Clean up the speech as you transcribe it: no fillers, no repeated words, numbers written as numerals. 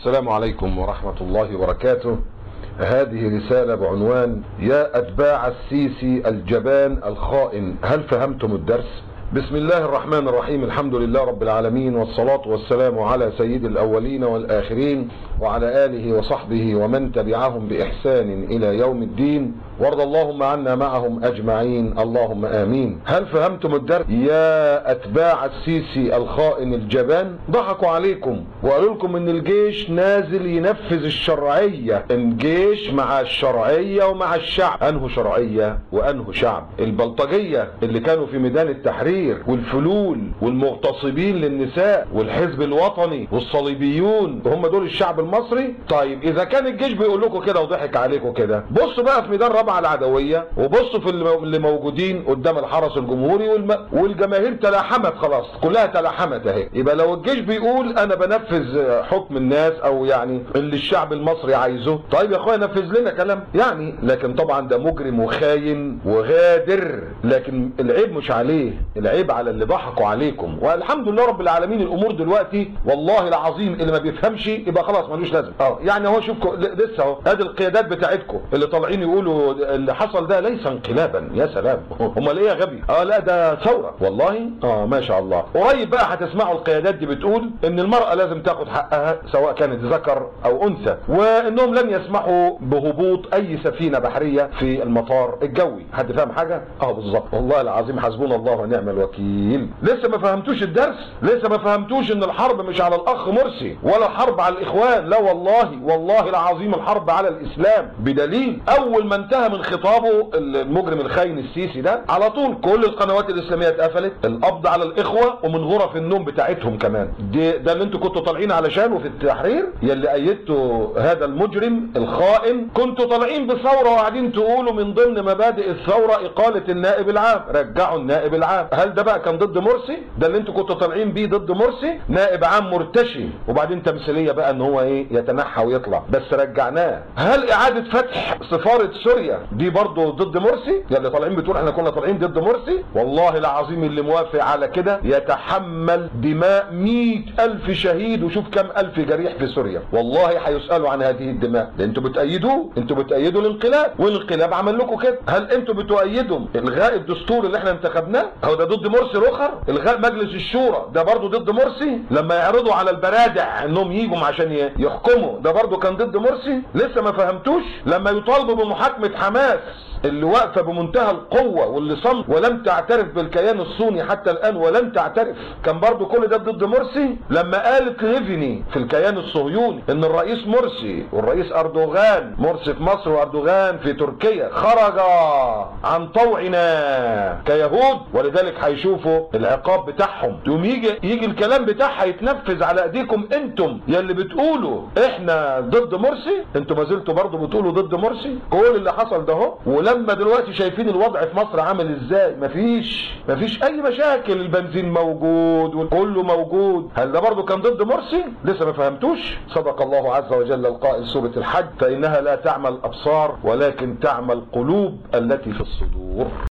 السلام عليكم ورحمة الله وبركاته. هذه رسالة بعنوان: يا أتباع السيسي الجبان الخائن، هل فهمتم الدرس؟ بسم الله الرحمن الرحيم، الحمد لله رب العالمين، والصلاة والسلام على سيد الأولين والآخرين وعلى آله وصحبه ومن تبعهم بإحسان إلى يوم الدين، وارض اللهم عنا معهم أجمعين، اللهم آمين. هل فهمتم الدرس؟ يا أتباع السيسي الخائن الجبان، ضحكوا عليكم وقالوا لكم إن الجيش نازل ينفذ الشرعية. الجيش مع الشرعية ومع الشعب. أنه شرعية وأنه شعب؟ البلطجية اللي كانوا في ميدان التحرير والفلول والمغتصبين للنساء والحزب الوطني والصليبيون، هم دول الشعب المصري. طيب اذا كان الجيش بيقول لكم كده وضحك عليكم كده، بصوا بقى في ميدان رابعه العدويه وبصوا في اللي موجودين قدام الحرس الجمهوري والجماهير تلاحمت، خلاص كلها تلاحمت اهي. يبقى لو الجيش بيقول انا بنفذ حكم الناس او يعني اللي الشعب المصري عايزه، طيب يا اخويا نفذ لنا كلام يعني. لكن طبعا ده مجرم وخاين وغادر، لكن العيب مش عليه، العيب على اللي ضحكوا عليكم. والحمد لله رب العالمين الامور دلوقتي والله العظيم اللي ما بيفهمش يبقى خلاص ملوش لازمه. يعني هو شوفكم لسه اهو ادي القيادات بتاعتكم اللي طالعين يقولوا اللي حصل ده ليس انقلابا. يا سلام، امال ايه يا غبي؟ لا ده ثوره والله. ما شاء الله. قريب بقى هتسمعوا القيادات دي بتقول ان المراه لازم تاخد حقها سواء كانت ذكر او انثى، وانهم لن يسمحوا بهبوط اي سفينه بحريه في المطار الجوي. حد فاهم حاجه؟ بالظبط، والله العظيم حسبنا الله ونعم الوكيل. لسه ما فهمتوش الدرس؟ لسه ما فهمتوش ان الحرب مش على الاخ مرسي ولا حرب على الاخوان، لا والله العظيم الحرب على الاسلام. بدليل اول ما انتهى من خطابه المجرم الخاين السيسي ده، على طول كل القنوات الاسلاميه اتقفلت، القبض على الاخوه ومن غرف النوم بتاعتهم كمان. ده اللي انتوا كنتوا طالعين علشانه في التحرير، يلي ايدتوا هذا المجرم الخائن. كنتوا طالعين بثوره وقاعدين تقولوا من ضمن مبادئ الثوره اقاله النائب العام، رجعوا النائب العام. هل ده بقى كان ضد مرسي؟ ده اللي انتوا كنتوا طالعين بيه ضد مرسي؟ نائب عام مرتشي وبعدين تمثيليه بقى ان هو يتنحى ويطلع، بس رجعناه. هل اعاده فتح سفاره سوريا دي برضه ضد مرسي؟ اللي طالعين بتقول احنا كنا طالعين ضد مرسي، والله العظيم اللي موافق على كده يتحمل دماء 100,000 شهيد وشوف كم ألف جريح في سوريا. والله هيسالوا عن هذه الدماء. انتوا بتأيدوه، انتوا بتأيدوا الانقلاب، والانقلاب عمل لكم كده. هل انتوا بتؤيدوا الغاء الدستور اللي احنا انتخبناه؟ هو ده ضد مرسي رخر؟ الغاء مجلس الشورى ده برضه ضد مرسي؟ لما يعرضوا على البرادع انهم يجوا عشان يحكموا ده برضه كان ضد مرسي؟ لسه ما فهمتوش؟ لما يطالبوا بمحاكمة حماس اللي واقفه بمنتهى القوه واللي صمت ولم تعترف بالكيان الصهيوني حتى الان ولم تعترف، كان برضو كل ده ضد مرسي؟ لما قالت ليفني في الكيان الصهيوني ان الرئيس مرسي والرئيس اردوغان، مرسي في مصر واردوغان في تركيا، خرج عن طوعنا كيهود ولذلك هيشوفوا العقاب بتاعهم. يوم يجي الكلام بتاعها يتنفذ على ايديكم انتم يلي بتقولوا احنا ضد مرسي، انتم ما زلتوا برضو بتقولوا ضد مرسي. كل اللي حصل ده اهو. ولما دلوقتي شايفين الوضع في مصر عامل ازاي، مفيش اي مشاكل، البنزين موجود وكله موجود. هل ده برضه كان ضد مرسي؟ لسه ما فهمتوش؟ صدق الله عز وجل القائل سورة الحج: فإنها لا تعمى الأبصار ولكن تعمى القلوب التي في الصدور.